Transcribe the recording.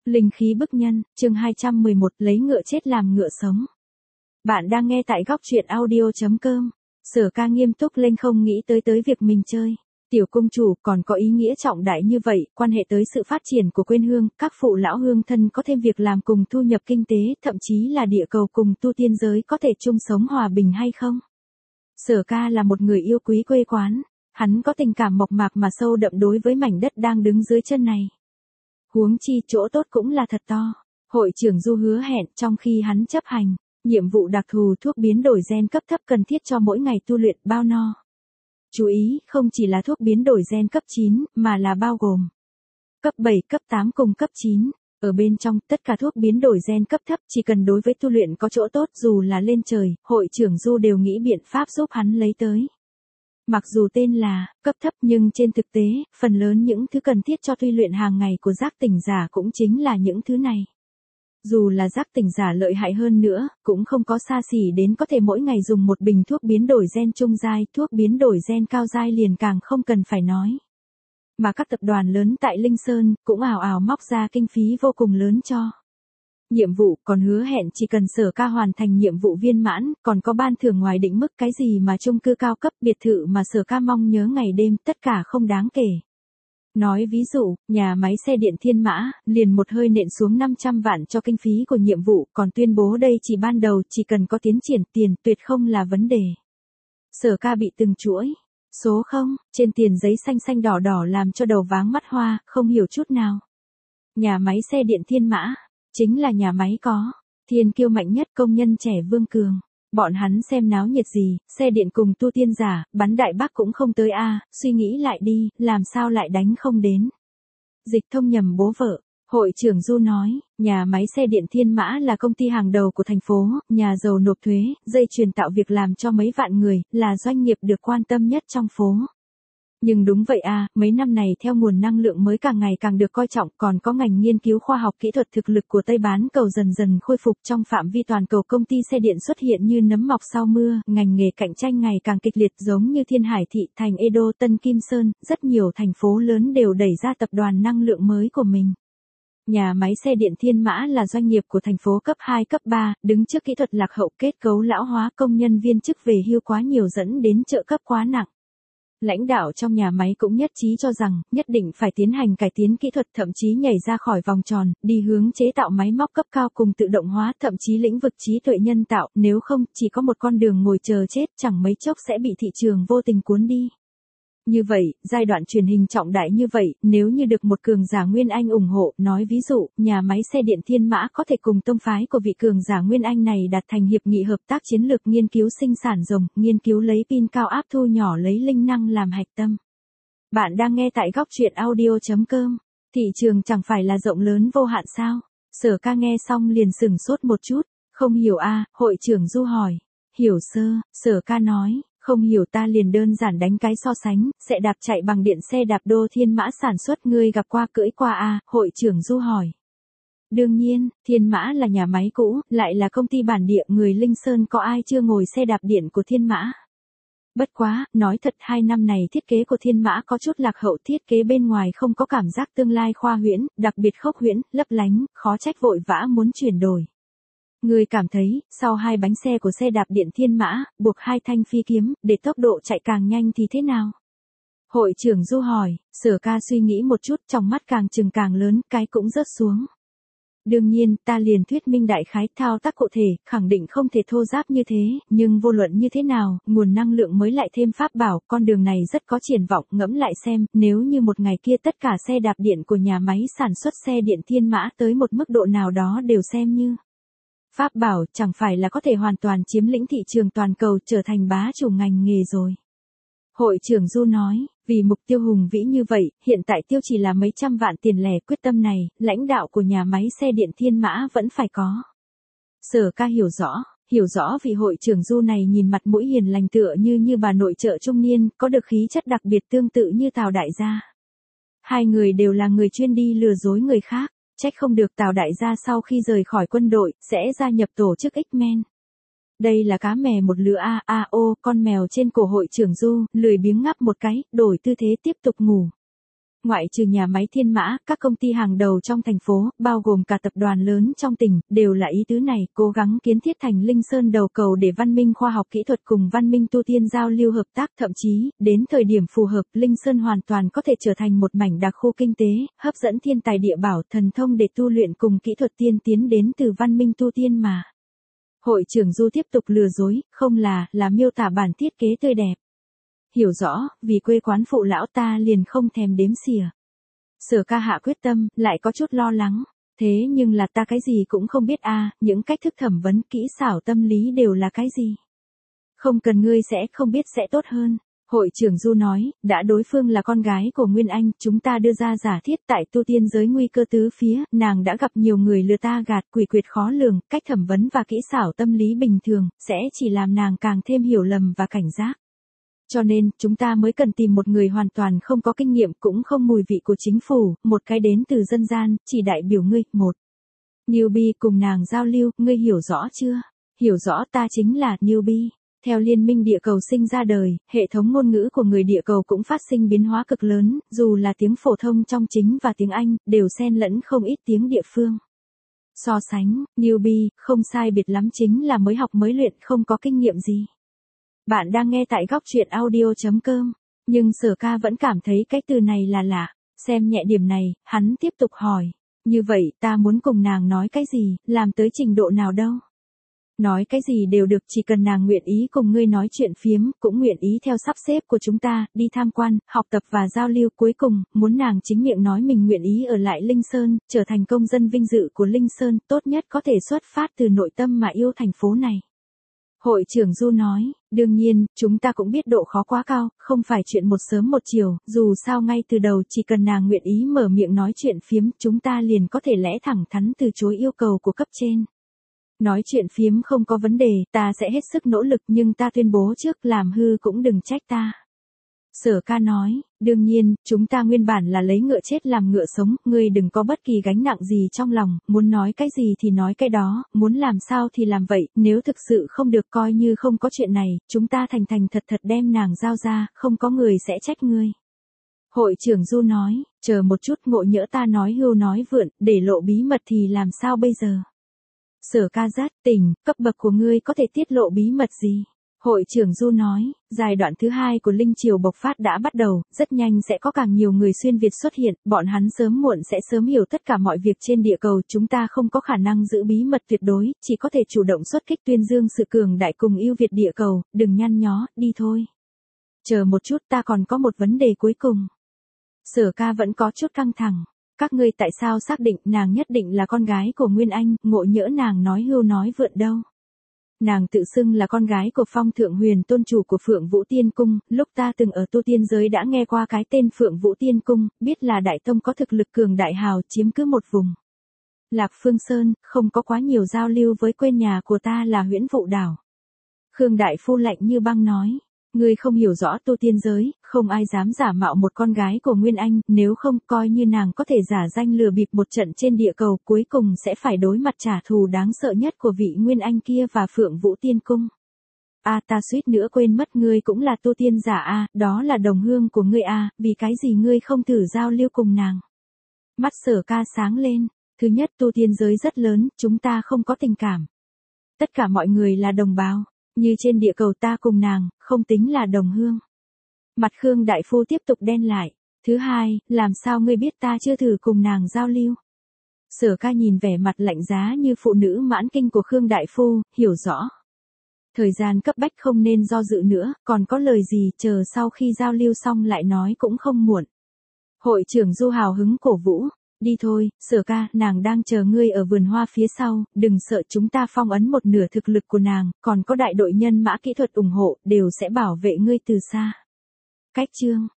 Linh khí bức nhân, chương 211, lấy ngựa chết làm ngựa sống. Bạn đang nghe tại góc truyện audio.com. Sở Ca nghiêm túc lên, không nghĩ tới việc mình chơi tiểu công chủ còn có ý nghĩa trọng đại như vậy, quan hệ tới sự phát triển của quê hương, các phụ lão hương thân có thêm việc làm cùng thu nhập kinh tế, thậm chí là địa cầu cùng tu tiên giới có thể chung sống hòa bình hay không. Sở Ca là một người yêu quý quê quán, hắn có tình cảm mộc mạc mà sâu đậm đối với mảnh đất đang đứng dưới chân này. Huống chi chỗ tốt cũng là thật to. Hội trưởng Du hứa hẹn trong khi hắn chấp hành nhiệm vụ đặc thù thuốc biến đổi gen cấp thấp cần thiết cho mỗi ngày tu luyện bao no. Chú ý, không chỉ là thuốc biến đổi gen cấp 9, mà là bao gồm cấp 7, cấp 8 cùng cấp 9. Ở bên trong, tất cả thuốc biến đổi gen cấp thấp chỉ cần đối với tu luyện có chỗ tốt, dù là lên trời, hội trưởng Du đều nghĩ biện pháp giúp hắn lấy tới. Mặc dù tên là cấp thấp nhưng trên thực tế, phần lớn những thứ cần thiết cho tu luyện hàng ngày của giác tỉnh giả cũng chính là những thứ này. Dù là giác tỉnh giả lợi hại hơn nữa, cũng không có xa xỉ đến có thể mỗi ngày dùng một bình thuốc biến đổi gen trung giai, thuốc biến đổi gen cao giai liền càng không cần phải nói. Mà các tập đoàn lớn tại Linh Sơn cũng ào ào móc ra kinh phí vô cùng lớn cho nhiệm vụ, còn hứa hẹn chỉ cần Sở Ca hoàn thành nhiệm vụ viên mãn, còn có ban thưởng ngoài định mức, cái gì mà chung cư cao cấp, biệt thự mà Sở Ca mong nhớ ngày đêm, tất cả không đáng kể. Nói ví dụ, nhà máy xe điện Thiên Mã, liền một hơi nện xuống 500 vạn cho kinh phí của nhiệm vụ, còn tuyên bố đây chỉ ban đầu, chỉ cần có tiến triển, tiền tuyệt không là vấn đề. Sở Ca bị từng chuỗi số 0 trên tiền giấy xanh xanh đỏ đỏ làm cho đầu váng mắt hoa, không hiểu chút nào. Nhà máy xe điện Thiên Mã chính là nhà máy có thiên kiêu mạnh nhất, công nhân trẻ Vương Cường. Bọn hắn xem náo nhiệt gì, xe điện cùng tu tiên giả, bắn đại bác cũng không tới a, suy nghĩ lại đi, làm sao lại đánh không đến. Dịch Thông nhầm bố vợ. Hội trưởng Du nói, nhà máy xe điện Thiên Mã là công ty hàng đầu của thành phố, nhà giàu nộp thuế, dây chuyền tạo việc làm cho mấy vạn người, là doanh nghiệp được quan tâm nhất trong phố. Nhưng đúng vậy à, mấy năm này theo nguồn năng lượng mới càng ngày càng được coi trọng, còn có ngành nghiên cứu khoa học kỹ thuật, thực lực của Tây bán cầu dần dần khôi phục trong phạm vi toàn cầu, công ty xe điện xuất hiện như nấm mọc sau mưa, ngành nghề cạnh tranh ngày càng kịch liệt, giống như Thiên Hải Thị, Thành Edo, Tân Kim Sơn, rất nhiều thành phố lớn đều đẩy ra tập đoàn năng lượng mới của mình. Nhà máy xe điện Thiên Mã là doanh nghiệp của thành phố cấp 2, cấp 3, đứng trước kỹ thuật lạc hậu, kết cấu lão hóa, công nhân viên chức về hưu quá nhiều dẫn đến trợ cấp quá nặng. Lãnh đạo trong nhà máy cũng nhất trí cho rằng, nhất định phải tiến hành cải tiến kỹ thuật, thậm chí nhảy ra khỏi vòng tròn, đi hướng chế tạo máy móc cấp cao cùng tự động hóa, thậm chí lĩnh vực trí tuệ nhân tạo, nếu không, chỉ có một con đường ngồi chờ chết, chẳng mấy chốc sẽ bị thị trường vô tình cuốn đi. Như vậy, giai đoạn truyền hình trọng đại như vậy, nếu như được một cường giả Nguyên Anh ủng hộ, nói ví dụ, nhà máy xe điện Thiên Mã có thể cùng tông phái của vị cường giả Nguyên Anh này đạt thành hiệp nghị hợp tác chiến lược, nghiên cứu sinh sản rồng, nghiên cứu lấy pin cao áp thu nhỏ lấy linh năng làm hạch tâm. Bạn đang nghe tại góc truyện audio.com. Thị trường chẳng phải là rộng lớn vô hạn sao? Sở Ca nghe xong liền sửng sốt một chút, không hiểu a, hội trưởng Du hỏi. Hiểu sơ, Sở Ca nói. Không hiểu, ta liền đơn giản đánh cái so sánh, xe đạp chạy bằng điện, xe đạp đô Thiên Mã sản xuất, ngươi gặp qua cưỡi qua à, hội trưởng Du hỏi. Đương nhiên, Thiên Mã là nhà máy cũ, lại là công ty bản địa, người Linh Sơn có ai chưa ngồi xe đạp điện của Thiên Mã. Bất quá, nói thật 2 năm này thiết kế của Thiên Mã có chút lạc hậu, thiết kế bên ngoài không có cảm giác tương lai khoa huyễn, đặc biệt khốc huyễn, lấp lánh, khó trách vội vã muốn chuyển đổi. Người cảm thấy, sau 2 bánh xe của xe đạp điện Thiên Mã, buộc 2 thanh phi kiếm, để tốc độ chạy càng nhanh thì thế nào? Hội trưởng Du hỏi, Sở Ca suy nghĩ một chút, trong mắt càng trừng càng lớn, cái cũng rớt xuống. Đương nhiên, ta liền thuyết minh đại khái, thao tác cụ thể, khẳng định không thể thô ráp như thế, nhưng vô luận như thế nào, nguồn năng lượng mới lại thêm pháp bảo, con đường này rất có triển vọng, ngẫm lại xem, nếu như một ngày kia tất cả xe đạp điện của nhà máy sản xuất xe điện Thiên Mã tới một mức độ nào đó đều xem như pháp bảo, chẳng phải là có thể hoàn toàn chiếm lĩnh thị trường toàn cầu, trở thành bá chủ ngành nghề rồi. Hội trưởng Du nói, vì mục tiêu hùng vĩ như vậy, hiện tại tiêu chỉ là mấy trăm vạn tiền lẻ, quyết tâm này, lãnh đạo của nhà máy xe điện Thiên Mã vẫn phải có. Sở Ca hiểu rõ vị hội trưởng Du này nhìn mặt mũi hiền lành tựa như bà nội trợ trung niên, có được khí chất đặc biệt tương tự như Tào đại gia. Hai người đều là người chuyên đi lừa dối người khác. Trách không được Tào đại gia sau khi rời khỏi quân đội, sẽ gia nhập tổ chức X-Men. Đây là cá mè một lứa con mèo trên cổ hội trưởng Du, lười biếng ngáp một cái, đổi tư thế tiếp tục ngủ. Ngoại trừ nhà máy Thiên Mã, các công ty hàng đầu trong thành phố, bao gồm cả tập đoàn lớn trong tỉnh, đều là ý tứ này, cố gắng kiến thiết thành Linh Sơn đầu cầu để văn minh khoa học kỹ thuật cùng văn minh tu tiên giao lưu hợp tác, thậm chí, đến thời điểm phù hợp, Linh Sơn hoàn toàn có thể trở thành một mảnh đặc khu kinh tế, hấp dẫn thiên tài địa bảo, thần thông để tu luyện cùng kỹ thuật tiên tiến đến từ văn minh tu tiên mà. Hội trưởng Du tiếp tục lừa dối, không là miêu tả bản thiết kế tươi đẹp. Hiểu rõ, vì quê quán phụ lão ta liền không thèm đếm xỉa. Sở Ca hạ quyết tâm, lại có chút lo lắng. Thế nhưng là ta cái gì cũng không biết a, những cách thức thẩm vấn kỹ xảo tâm lý đều là cái gì. Không cần ngươi sẽ không biết sẽ tốt hơn. Hội trưởng Du nói, đã đối phương là con gái của Nguyên Anh, chúng ta đưa ra giả thiết tại tu tiên giới nguy cơ tứ phía, nàng đã gặp nhiều người lừa ta gạt, quỷ quyệt khó lường, cách thẩm vấn và kỹ xảo tâm lý bình thường, sẽ chỉ làm nàng càng thêm hiểu lầm và cảnh giác. Cho nên, chúng ta mới cần tìm một người hoàn toàn không có kinh nghiệm cũng không mùi vị của chính phủ, một cái đến từ dân gian, chỉ đại biểu ngươi, một. Newbie cùng nàng giao lưu, ngươi hiểu rõ chưa? Hiểu rõ, ta chính là newbie. Theo liên minh địa cầu sinh ra đời, hệ thống ngôn ngữ của người địa cầu cũng phát sinh biến hóa cực lớn, dù là tiếng phổ thông trong chính và tiếng Anh, đều xen lẫn không ít tiếng địa phương. So sánh, newbie, không sai biệt lắm chính là mới học mới luyện không có kinh nghiệm gì. Bạn đang nghe tại góc truyện audio.com, nhưng Sở Ca vẫn cảm thấy cái từ này là lạ, xem nhẹ điểm này, hắn tiếp tục hỏi, như vậy ta muốn cùng nàng nói cái gì, làm tới trình độ nào đâu? Nói cái gì đều được, chỉ cần nàng nguyện ý cùng ngươi nói chuyện phiếm, cũng nguyện ý theo sắp xếp của chúng ta, đi tham quan, học tập và giao lưu, cuối cùng, muốn nàng chính miệng nói mình nguyện ý ở lại Linh Sơn, trở thành công dân vinh dự của Linh Sơn, tốt nhất có thể xuất phát từ nội tâm mà yêu thành phố này. Hội trưởng Du nói, đương nhiên, chúng ta cũng biết độ khó quá cao, không phải chuyện một sớm một chiều, dù sao ngay từ đầu chỉ cần nàng nguyện ý mở miệng nói chuyện phiếm, chúng ta liền có thể lẽ thẳng thắn từ chối yêu cầu của cấp trên. Nói chuyện phiếm không có vấn đề, ta sẽ hết sức nỗ lực nhưng ta tuyên bố trước làm hư cũng đừng trách ta. Sở Ca nói, đương nhiên, chúng ta nguyên bản là lấy ngựa chết làm ngựa sống, ngươi đừng có bất kỳ gánh nặng gì trong lòng, muốn nói cái gì thì nói cái đó, muốn làm sao thì làm vậy, nếu thực sự không được coi như không có chuyện này, chúng ta thành thật đem nàng giao ra, không có người sẽ trách ngươi. Hội trưởng Du nói, chờ một chút, ngộ nhỡ ta nói hưu nói vượn, để lộ bí mật thì làm sao bây giờ? Sở Ca rát tỉnh, cấp bậc của ngươi có thể tiết lộ bí mật gì? Hội trưởng Du nói, giai đoạn thứ 2 của Linh Triều bộc phát đã bắt đầu, rất nhanh sẽ có càng nhiều người xuyên Việt xuất hiện, bọn hắn sớm muộn sẽ sớm hiểu tất cả mọi việc trên địa cầu, chúng ta không có khả năng giữ bí mật tuyệt đối, chỉ có thể chủ động xuất kích tuyên dương sự cường đại cùng ưu việt địa cầu, đừng nhăn nhó, đi thôi. Chờ một chút, ta còn có một vấn đề cuối cùng. Sở Ca vẫn có chút căng thẳng. Các ngươi tại sao xác định nàng nhất định là con gái của Nguyên Anh, ngộ nhỡ nàng nói hưu nói vượn đâu? Nàng tự xưng là con gái của Phong Thượng Huyền tôn chủ của Phượng Vũ Tiên Cung, lúc ta từng ở tu tiên giới đã nghe qua cái tên Phượng Vũ Tiên Cung, biết là đại tông có thực lực cường đại hào chiếm cứ một vùng. Lạc Phương Sơn, không có quá nhiều giao lưu với quê nhà của ta là Huyễn Vụ Đảo. Khương Đại Phu lạnh như băng nói. Ngươi không hiểu rõ tu tiên giới, không ai dám giả mạo một con gái của Nguyên Anh, nếu không coi như nàng có thể giả danh lừa bịp một trận trên địa cầu, cuối cùng sẽ phải đối mặt trả thù đáng sợ nhất của vị Nguyên Anh kia và Phượng Vũ Tiên Cung. Ta suýt nữa quên mất, ngươi cũng là tu tiên giả đó là đồng hương của ngươi vì cái gì ngươi không thử giao lưu cùng nàng? Mắt Sở Ca sáng lên, thứ nhất tu tiên giới rất lớn, chúng ta không có tình cảm. Tất cả mọi người là đồng bào. Như trên địa cầu ta cùng nàng, không tính là đồng hương. Mặt Khương Đại Phu tiếp tục đen lại. Thứ hai, làm sao ngươi biết ta chưa thử cùng nàng giao lưu? Sở Ca nhìn vẻ mặt lạnh giá như phụ nữ mãn kinh của Khương Đại Phu, hiểu rõ. Thời gian cấp bách không nên do dự nữa, còn có lời gì chờ sau khi giao lưu xong lại nói cũng không muộn. Hội trưởng Du hào hứng cổ vũ. Đi thôi, Sở Ca, nàng đang chờ ngươi ở vườn hoa phía sau, đừng sợ, chúng ta phong ấn một nửa thực lực của nàng, còn có đại đội nhân mã kỹ thuật ủng hộ, đều sẽ bảo vệ ngươi từ xa. Cách chương